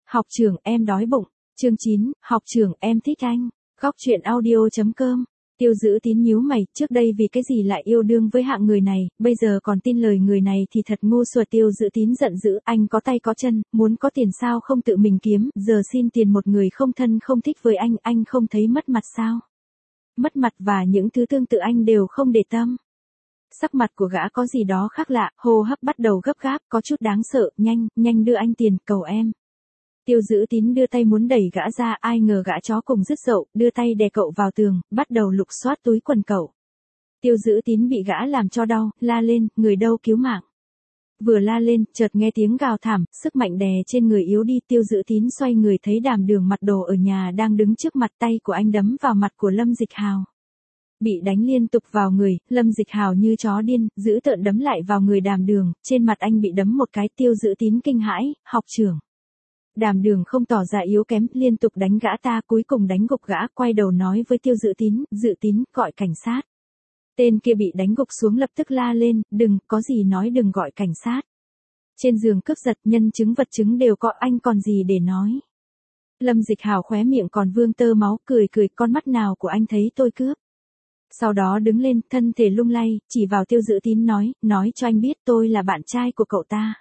Học trưởng em đói bụng. Chương 9, học trưởng em thích anh. Góc truyện audio.com. Tiêu Dữ Tín nhíu mày, trước đây vì cái gì lại yêu đương với hạng người này, bây giờ còn tin lời người này thì thật ngu xuẩn. Tiêu Dữ Tín giận dữ, anh có tay có chân, muốn có tiền sao không tự mình kiếm, giờ xin tiền một người không thân không thích với anh không thấy mất mặt sao? Mất mặt và những thứ tương tự anh đều không để tâm. Sắc mặt của gã có gì đó khác lạ, hô hấp bắt đầu gấp gáp, có chút đáng sợ, nhanh đưa anh tiền, cầu em. Tiêu Dữ Tín đưa tay muốn đẩy gã ra, ai ngờ gã chó cùng dứt dậu, đưa tay đè cậu vào tường, bắt đầu lục soát túi quần cậu. Tiêu Dữ Tín bị gã làm cho đau, la lên, người đâu cứu mạng. Vừa la lên, chợt nghe tiếng gào thảm, sức mạnh đè trên người yếu đi. Tiêu Dữ Tín xoay người thấy Đàm Đường mặc đồ ở nhà đang đứng trước mặt, tay của anh đấm vào mặt của Lâm Dịch Hào. Bị đánh liên tục vào người, Lâm Dịch Hào như chó điên, dữ tợn đấm lại vào người Đàm Đường, trên mặt anh bị đấm một cái. Tiêu Dữ Tín kinh hãi, học trưởng. Đàm Đường không tỏ ra yếu kém, liên tục đánh gã ta, cuối cùng đánh gục gã, quay đầu nói với Tiêu Dữ Tín, gọi cảnh sát. Tên kia bị đánh gục xuống lập tức la lên, đừng, có gì nói đừng gọi cảnh sát. Trên giường cướp giật, nhân chứng vật chứng đều có, anh còn gì để nói. Lâm Dịch Hào khóe miệng còn vương tơ máu, cười, con mắt nào của anh thấy tôi cướp. Sau đó đứng lên, thân thể lung lay, chỉ vào Tiêu Dữ Tín nói cho anh biết tôi là bạn trai của cậu ta.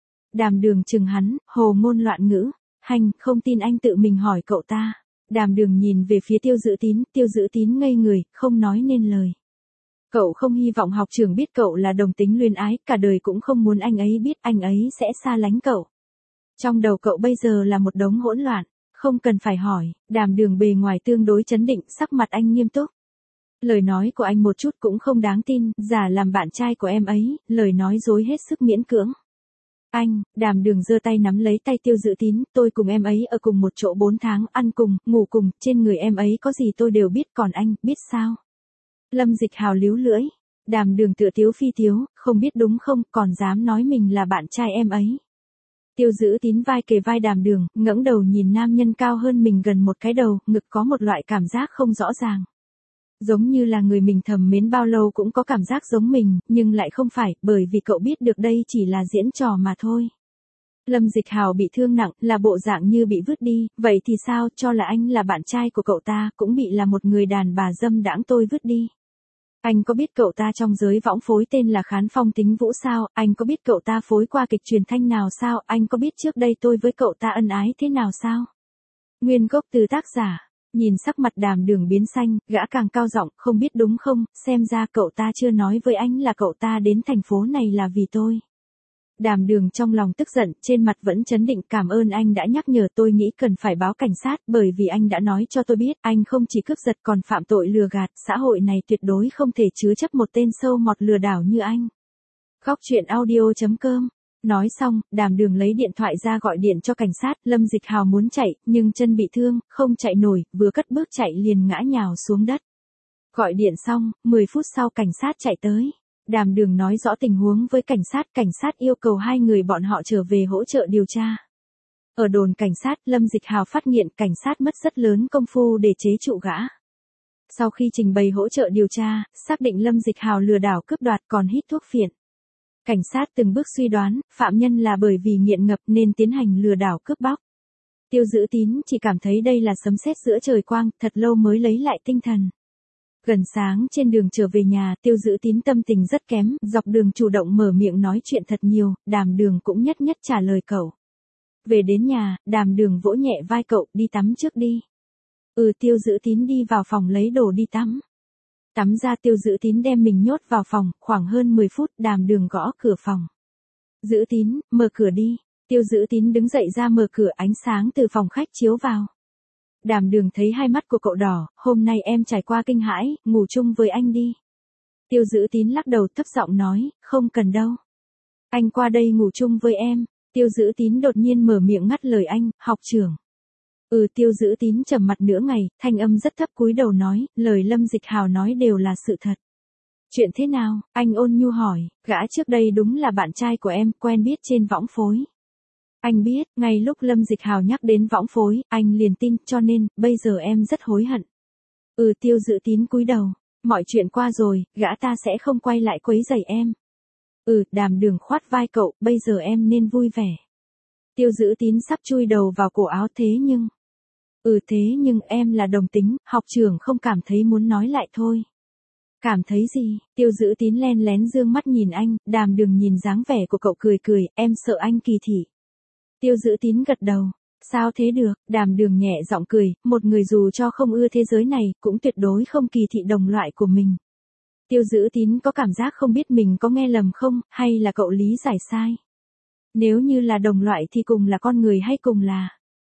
Đàm Đường chừng hắn, hồ ngôn loạn ngữ, hành, không tin anh tự mình hỏi cậu ta. Đàm Đường nhìn về phía Tiêu Dữ Tín ngây người, không nói nên lời. Cậu không hy vọng học trưởng biết cậu là đồng tính luyến ái, cả đời cũng không muốn anh ấy biết, anh ấy sẽ xa lánh cậu. Trong đầu cậu bây giờ là một đống hỗn loạn, không cần phải hỏi. Đàm Đường bề ngoài tương đối trấn định, sắc mặt anh nghiêm túc. Lời nói của anh một chút cũng không đáng tin, giả làm bạn trai của em ấy, lời nói dối hết sức miễn cưỡng. Anh, Đàm Đường giơ tay nắm lấy tay Tiêu Dữ Tín, tôi cùng em ấy ở cùng một chỗ 4 tháng, ăn cùng, ngủ cùng, trên người em ấy có gì tôi đều biết, còn anh, biết sao? Lâm Dịch Hào líu lưỡi. Đàm Đường tựa tiếu phi tiếu, không biết đúng không, còn dám nói mình là bạn trai em ấy. Tiêu Dữ Tín vai kề vai Đàm Đường, ngẩng đầu nhìn nam nhân cao hơn mình gần một cái đầu, ngực có một loại cảm giác không rõ ràng. Giống như là người mình thầm mến bao lâu cũng có cảm giác giống mình, nhưng lại không phải, bởi vì cậu biết được đây chỉ là diễn trò mà thôi. Lâm Dịch Hào bị thương nặng, là bộ dạng như bị vứt đi, vậy thì sao, cho là anh là bạn trai của cậu ta, cũng bị là một người đàn bà dâm đãng tôi vứt đi. Anh có biết cậu ta trong giới võng phối tên là Khán Phong Tính Vũ sao, anh có biết cậu ta phối qua kịch truyền thanh nào sao, anh có biết trước đây tôi với cậu ta ân ái thế nào sao? Nguyên gốc từ tác giả. Nhìn sắc mặt Đàm Đường biến xanh, gã càng cao giọng, không biết đúng không, xem ra cậu ta chưa nói với anh là cậu ta đến thành phố này là vì tôi. Đàm Đường trong lòng tức giận, trên mặt vẫn trấn định, cảm ơn anh đã nhắc nhở, tôi nghĩ cần phải báo cảnh sát, bởi vì anh đã nói cho tôi biết, anh không chỉ cướp giật còn phạm tội lừa gạt, xã hội này tuyệt đối không thể chứa chấp một tên sâu mọt lừa đảo như anh. Góc truyện audio.com. Nói xong, Đàm Đường lấy điện thoại ra gọi điện cho cảnh sát. Lâm Dịch Hào muốn chạy, nhưng chân bị thương, không chạy nổi, vừa cất bước chạy liền ngã nhào xuống đất. Gọi điện xong, 10 phút sau cảnh sát chạy tới. Đàm Đường nói rõ tình huống với cảnh sát yêu cầu hai người bọn họ trở về hỗ trợ điều tra. Ở đồn cảnh sát, Lâm Dịch Hào phát hiện cảnh sát mất rất lớn công phu để chế trụ gã. Sau khi trình bày hỗ trợ điều tra, xác định Lâm Dịch Hào lừa đảo cướp đoạt còn hít thuốc phiện. Cảnh sát từng bước suy đoán, phạm nhân là bởi vì nghiện ngập nên tiến hành lừa đảo cướp bóc. Tiêu Dữ Tín chỉ cảm thấy đây là sấm sét giữa trời quang, thật lâu mới lấy lại tinh thần. Gần sáng trên đường trở về nhà, Tiêu Dữ Tín tâm tình rất kém, dọc đường chủ động mở miệng nói chuyện thật nhiều, Đàm Đường cũng nhất trả lời cậu. Về đến nhà, Đàm Đường vỗ nhẹ vai cậu, đi tắm trước đi. Tiêu Dữ Tín đi vào phòng lấy đồ đi tắm. Tắm ra Tiêu Dữ Tín đem mình nhốt vào phòng, khoảng hơn 10 phút, Đàm Đường gõ cửa phòng. Dữ Tín, mở cửa đi. Tiêu Dữ Tín đứng dậy ra mở cửa, ánh sáng từ phòng khách chiếu vào. Đàm Đường thấy hai mắt của cậu đỏ, hôm nay em trải qua kinh hãi, ngủ chung với anh đi. Tiêu Dữ Tín lắc đầu thấp giọng nói, không cần đâu. Anh qua đây ngủ chung với em. Tiêu Dữ Tín đột nhiên mở miệng ngắt lời anh, học trưởng. Tiêu Dữ Tín trầm mặt nửa ngày, thanh âm rất thấp cúi đầu nói, lời Lâm Dịch Hào nói đều là sự thật. Chuyện thế nào, anh ôn nhu hỏi, gã trước đây đúng là bạn trai của em, quen biết trên võng phối. Anh biết, ngay lúc Lâm Dịch Hào nhắc đến võng phối, anh liền tin, cho nên, bây giờ em rất hối hận. Tiêu Dữ Tín cúi đầu, mọi chuyện qua rồi, gã ta sẽ không quay lại quấy rầy em. Đàm Đường khoát vai cậu, bây giờ em nên vui vẻ. Tiêu Dữ Tín sắp chui đầu vào cổ áo thế nhưng. Thế nhưng em là đồng tính, học trưởng không cảm thấy muốn nói lại thôi. Cảm thấy gì? Tiêu Dữ Tín len lén dương mắt nhìn anh, Đàm Đường nhìn dáng vẻ của cậu cười cười, em sợ anh kỳ thị. Tiêu Dữ Tín gật đầu. Sao thế được? Đàm Đường nhẹ giọng cười, một người dù cho không ưa thế giới này, cũng tuyệt đối không kỳ thị đồng loại của mình. Tiêu Dữ Tín có cảm giác không biết mình có nghe lầm không, hay là cậu lý giải sai. Nếu như là đồng loại thì cùng là con người hay cùng là...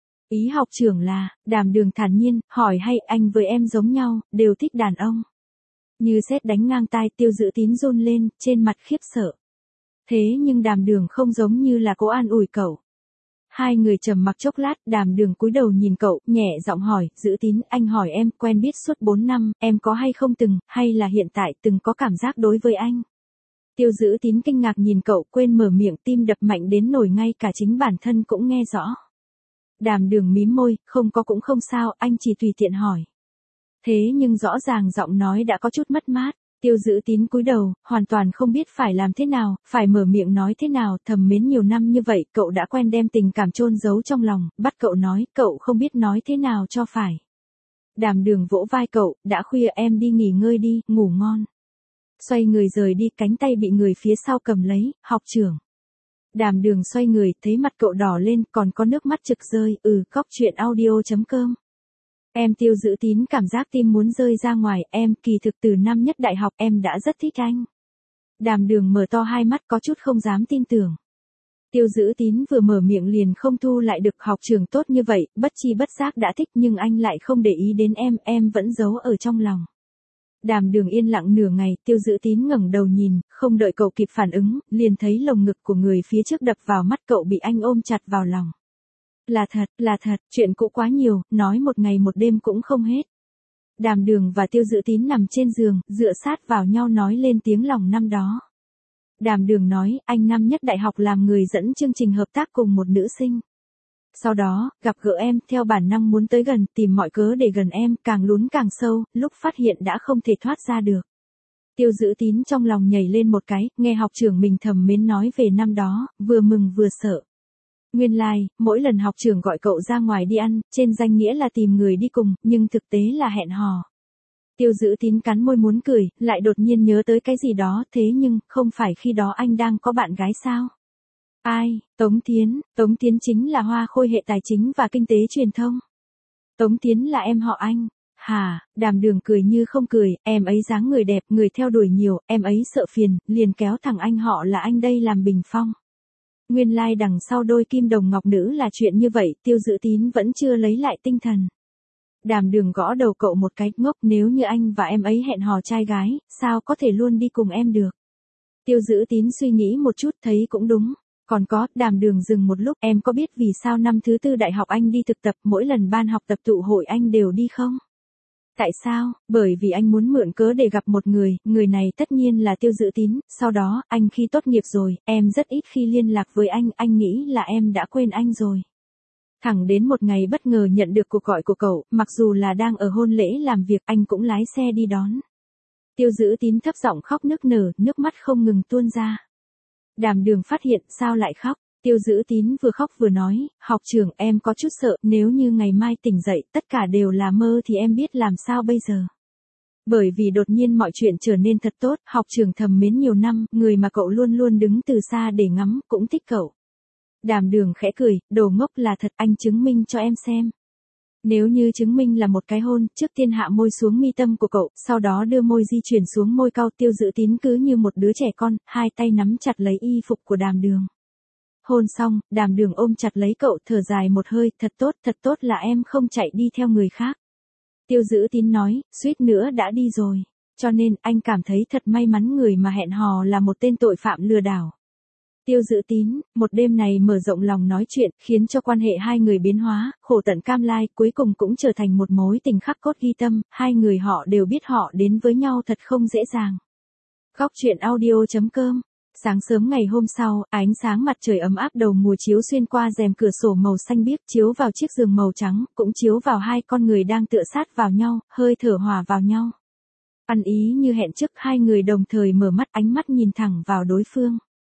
Ý học trưởng là, Đàm Đường thản nhiên, hỏi hay anh với em giống nhau, đều thích đàn ông. Như sét đánh ngang tai, Tiêu Dữ Tín run lên, trên mặt khiếp sợ. Thế nhưng Đàm Đường không giống như là cố an ủi cậu. Hai người trầm mặc chốc lát, Đàm Đường cúi đầu nhìn cậu, nhẹ giọng hỏi, Dữ Tín, anh hỏi em, quen biết suốt 4 năm, em có hay không từng, hay là hiện tại từng có cảm giác đối với anh? Tiêu Dữ Tín kinh ngạc nhìn cậu, quên mở miệng, tim đập mạnh đến nổi ngay cả chính bản thân cũng nghe rõ. Đàm Đường mím môi, không có cũng không sao, anh chỉ tùy tiện hỏi. Thế nhưng rõ ràng giọng nói đã có chút mất mát. Tiêu Dữ Tín cúi đầu, hoàn toàn không biết phải làm thế nào, phải mở miệng nói thế nào, thầm mến nhiều năm như vậy, cậu đã quen đem tình cảm chôn giấu trong lòng, bắt cậu nói, cậu không biết nói thế nào cho phải. Đàm Đường vỗ vai cậu, đã khuya em đi nghỉ ngơi đi, ngủ ngon. Xoay người rời đi, cánh tay bị người phía sau cầm lấy, học trưởng. Đàm Đường xoay người, thấy mặt cậu đỏ lên, còn có nước mắt trực rơi, Cóc truyện audio.com. Em Tiêu Dữ Tín cảm giác tim muốn rơi ra ngoài, em kỳ thực từ năm nhất đại học em đã rất thích anh. Đàm Đường mở to hai mắt có chút không dám tin tưởng. Tiêu Dữ Tín vừa mở miệng liền không thu lại được, học trưởng tốt như vậy, bất chi bất giác đã thích nhưng anh lại không để ý đến em vẫn giấu ở trong lòng. Đàm Đường yên lặng nửa ngày, Tiêu Dữ Tín ngẩng đầu nhìn, không đợi cậu kịp phản ứng, liền thấy lồng ngực của người phía trước đập vào mắt cậu bị anh ôm chặt vào lòng. Là thật, chuyện cũ quá nhiều, nói một ngày một đêm cũng không hết. Đàm Đường và Tiêu Dữ Tín nằm trên giường, dựa sát vào nhau nói lên tiếng lòng năm đó. Đàm Đường nói, anh năm nhất đại học làm người dẫn chương trình hợp tác cùng một nữ sinh. Sau đó, gặp gỡ em, theo bản năng muốn tới gần, tìm mọi cớ để gần em, càng lún càng sâu, lúc phát hiện đã không thể thoát ra được. Tiêu Dữ Tín trong lòng nhảy lên một cái, nghe học trưởng mình thầm mến nói về năm đó, vừa mừng vừa sợ. Nguyên lai, mỗi lần học trưởng gọi cậu ra ngoài đi ăn, trên danh nghĩa là tìm người đi cùng, nhưng thực tế là hẹn hò. Tiêu Dữ Tín cắn môi muốn cười, lại đột nhiên nhớ tới cái gì đó, thế nhưng, không phải khi đó anh đang có bạn gái sao? Ai? Tống Tiến chính là hoa khôi hệ tài chính và kinh tế truyền thông. Tống Tiến là em họ anh. Hả? Đàm Đường cười như không cười, em ấy dáng người đẹp, người theo đuổi nhiều, em ấy sợ phiền, liền kéo thằng anh họ là anh đây làm bình phong. Nguyên lai đằng sau đôi kim đồng ngọc nữ là chuyện như vậy, Tiêu Dữ Tín vẫn chưa lấy lại tinh thần. Đàm Đường gõ đầu cậu một cái, ngốc, nếu như anh và em ấy hẹn hò trai gái, sao có thể luôn đi cùng em được? Tiêu Dữ Tín suy nghĩ một chút thấy cũng đúng. Còn có, Đàm Đường dừng một lúc, em có biết vì sao năm thứ tư đại học anh đi thực tập, mỗi lần ban học tập tụ hội anh đều đi không? Tại sao? Bởi vì anh muốn mượn cớ để gặp một người này tất nhiên là Tiêu Dữ Tín, sau đó, anh khi tốt nghiệp rồi, em rất ít khi liên lạc với anh nghĩ là em đã quên anh rồi. Thẳng đến một ngày bất ngờ nhận được cuộc gọi của cậu, mặc dù là đang ở hôn lễ làm việc, anh cũng lái xe đi đón. Tiêu Dữ Tín thấp giọng khóc nức nở, nước mắt không ngừng tuôn ra. Đàm Đường phát hiện, sao lại khóc? Tiêu Dữ Tín vừa khóc vừa nói, học trưởng em có chút sợ, nếu như ngày mai tỉnh dậy, tất cả đều là mơ thì em biết làm sao bây giờ. Bởi vì đột nhiên mọi chuyện trở nên thật tốt, học trưởng thầm mến nhiều năm, người mà cậu luôn luôn đứng từ xa để ngắm, cũng thích cậu. Đàm Đường khẽ cười, đồ ngốc là thật, anh chứng minh cho em xem. Nếu như chứng minh là một cái hôn, trước tiên hạ môi xuống mi tâm của cậu, sau đó đưa môi di chuyển xuống môi cau. Tiêu Dữ Tín cứ như một đứa trẻ con, hai tay nắm chặt lấy y phục của Đàm Đường. Hôn xong, Đàm Đường ôm chặt lấy cậu, thở dài một hơi, thật tốt là em không chạy đi theo người khác. Tiêu Dữ Tín nói, suýt nữa đã đi rồi. Cho nên, anh cảm thấy thật may mắn người mà hẹn hò là một tên tội phạm lừa đảo. Tiêu Dữ Tín, một đêm này mở rộng lòng nói chuyện, khiến cho quan hệ hai người biến hóa, khổ tận cam lai, cuối cùng cũng trở thành một mối tình khắc cốt ghi tâm, hai người họ đều biết họ đến với nhau thật không dễ dàng. Góc truyện audio.com. Sáng sớm ngày hôm sau, ánh sáng mặt trời ấm áp đầu mùa chiếu xuyên qua rèm cửa sổ màu xanh biếc, chiếu vào chiếc giường màu trắng, cũng chiếu vào hai con người đang tựa sát vào nhau, hơi thở hòa vào nhau. Ăn ý như hẹn trước, hai người đồng thời mở mắt, ánh mắt nhìn thẳng vào đối phương.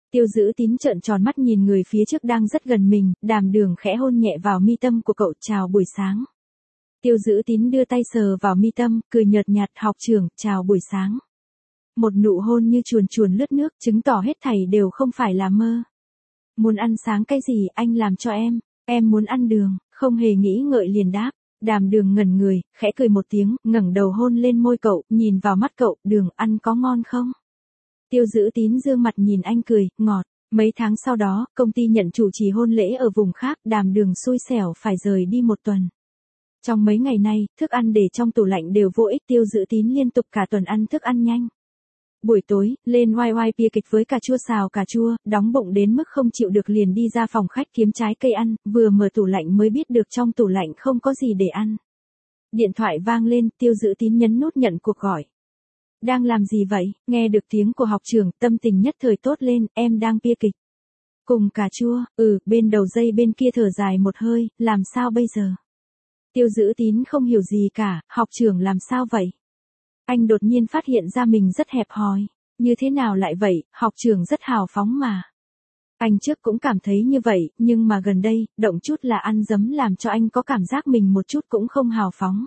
Tiêu Dữ Tín trợn tròn mắt nhìn người phía trước đang rất gần mình, Đàm Đường khẽ hôn nhẹ vào mi tâm của cậu, chào buổi sáng. Tiêu Dữ Tín đưa tay sờ vào mi tâm, cười nhợt nhạt, học trưởng, chào buổi sáng. Một nụ hôn như chuồn chuồn lướt nước, chứng tỏ hết thảy đều không phải là mơ. Muốn ăn sáng cái gì, anh làm cho em muốn ăn đường, không hề nghĩ ngợi liền đáp. Đàm Đường ngẩn người, khẽ cười một tiếng, ngẩng đầu hôn lên môi cậu, nhìn vào mắt cậu, Đường, ăn có ngon không? Tiêu Dữ Tín dương mặt nhìn anh cười, ngọt. Mấy tháng sau đó, công ty nhận chủ trì hôn lễ ở vùng khác, Đàm Đường xui xẻo phải rời đi một tuần. Trong mấy ngày nay, thức ăn để trong tủ lạnh đều vô ích, Tiêu Dữ Tín liên tục cả tuần ăn thức ăn nhanh. Buổi tối, lên YY bia kịch với cà chua xào cà chua, đóng bụng đến mức không chịu được liền đi ra phòng khách kiếm trái cây ăn, vừa mở tủ lạnh mới biết được trong tủ lạnh không có gì để ăn. Điện thoại vang lên, Tiêu Dữ Tín nhấn nút nhận cuộc gọi. Đang làm gì vậy? Nghe được tiếng của học trưởng, tâm tình nhất thời tốt lên, em đang bia kịch. Cùng cà chua, bên đầu dây bên kia thở dài một hơi, làm sao bây giờ? Tiêu Dữ Tín không hiểu gì cả, học trưởng làm sao vậy? Anh đột nhiên phát hiện ra mình rất hẹp hòi. Như thế nào lại vậy, học trưởng rất hào phóng mà. Anh trước cũng cảm thấy như vậy, nhưng mà gần đây, động chút là ăn giấm làm cho anh có cảm giác mình một chút cũng không hào phóng.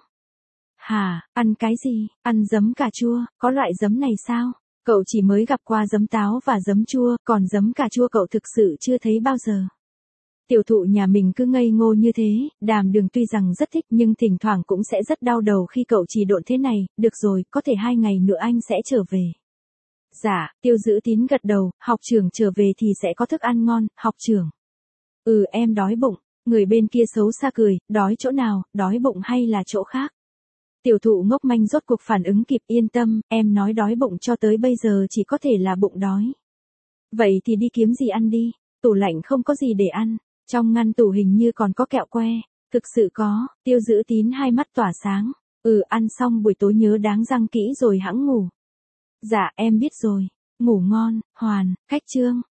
Hả, ăn cái gì, ăn giấm cà chua, có loại giấm này sao? Cậu chỉ mới gặp qua giấm táo và giấm chua, còn giấm cà chua cậu thực sự chưa thấy bao giờ. Tiểu thụ nhà mình cứ ngây ngô như thế, Đàm Đường tuy rằng rất thích nhưng thỉnh thoảng cũng sẽ rất đau đầu khi cậu trì độn thế này, được rồi, có thể 2 ngày nữa anh sẽ trở về. Dạ, Tiêu Dữ Tín gật đầu, học trưởng trở về thì sẽ có thức ăn ngon, học trưởng. Em đói bụng, người bên kia xấu xa cười, đói chỗ nào, đói bụng hay là chỗ khác? Tiểu thụ ngốc manh rốt cuộc phản ứng kịp, yên tâm, em nói đói bụng cho tới bây giờ chỉ có thể là bụng đói. Vậy thì đi kiếm gì ăn đi, tủ lạnh không có gì để ăn. Trong ngăn tủ hình như còn có kẹo que, thực sự có, Tiêu Dữ Tín hai mắt tỏa sáng. Ăn xong buổi tối nhớ đáng răng kỹ rồi hẵng ngủ. Dạ em biết rồi, ngủ ngon, Hoàn, khách Trương.